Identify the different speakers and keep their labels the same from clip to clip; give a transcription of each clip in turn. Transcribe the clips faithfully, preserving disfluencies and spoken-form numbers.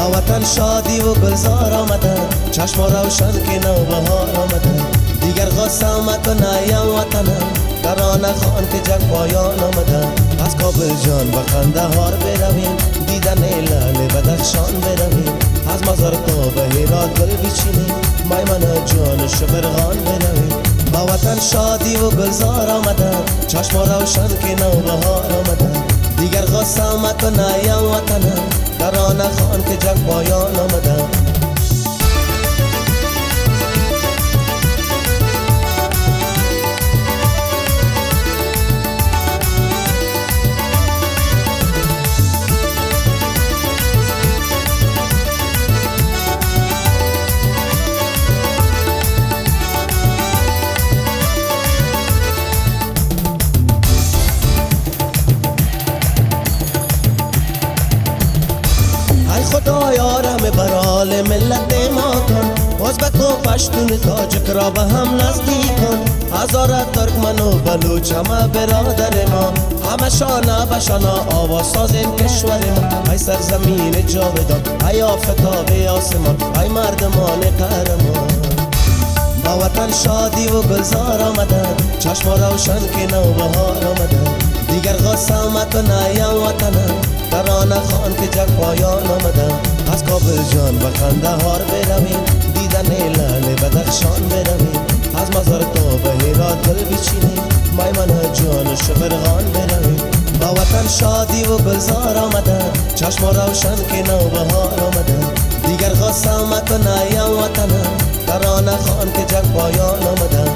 Speaker 1: با وطن شادی و گلزار آمده، چشم روشن که نوبهار آمده. دیگر غصه مکنه یا وطنم، ترانه خوان که جنگ پایان آمده. از کابل جان به قندهار برویم، دیدن لعل بدخشان برویم. از مزار تا به هرات گل بچینیم، میمن جان شبرغان برویم. با وطن شادی و گلزار آمده، چشم روشن که نوبهار آمده. دیگر غصه مکنه یا وطنم، ترانه خوان که جنگ پایان آمده. خدایا رحم برال ملت ما کن، ازبک و پشتون تاجک را به هم نزدیک کن. هزار ترکمن و بلوچ همه برادر ما، همه شانه به شانه آواز ساز این کشور ما. ای سرزمین جاودان، ای آفتاب آسمان، ای مردمان قهرمان. با وطن شادی و گلزار آمده، چشم روشن که نوبهار آمده. دیگر غصه مکنه یا وطنم، ترانه خوان که جنگ پایان آمده. از کابل جان به قندهار برویم، دیدن لعل بدخشان برویم. از مزار تا به هرات گل بچینیم، میمن جان شبرغان برویم. با وطن شادی و گلزار آمده، چشم روشن که نوبهار آمده. دیگر غصه مکنه یا وطنم، ترانه خوان که جنگ پایان آمده.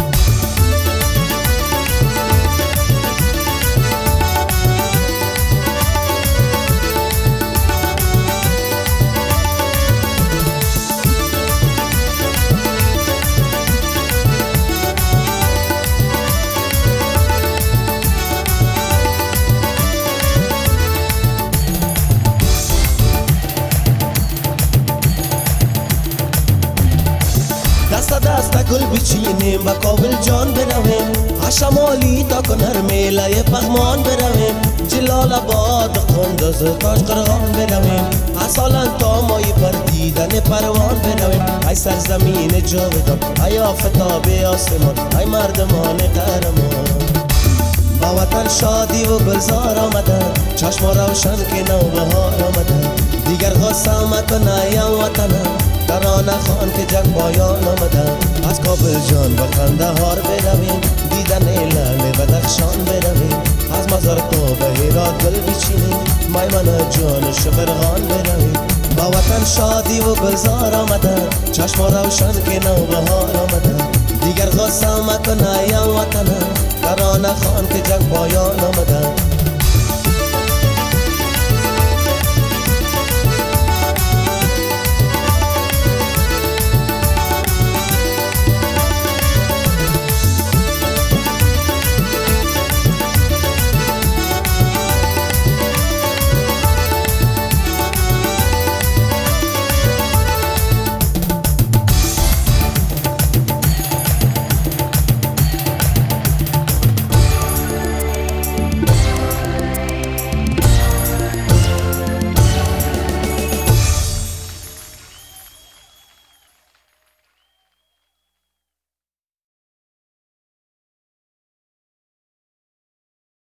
Speaker 1: دست دست گل بچینیم و کابل جان برویم. شمالی تا کنر میله پغمان برویم. جلال آباد قندوز تاج قرغان برویم. اصالان تا مای پر دیدن پروان برویم. ای سرزمین جاودان، ای آفتاب آسمان، ای مردمان قهرمان. با وطن شادی و گلزار آمده، چشم روشن که نوبهار آمده. دیگر غصه مکنه یا وطنم، ترانه خوان که جنگ پایان آمده. از کابل جان به قندهار برویم، دیدن لعل بدخشان برویم. از مزار تا به هرات گل بچینیم، میمن جان شبرغان برویم. با وطن شادی و گلزار آمده، چشم روشن که نوبهار آمده. دیگر غصه مکنه یا وطنم، ترانه خوان که جنگ پایان آمده.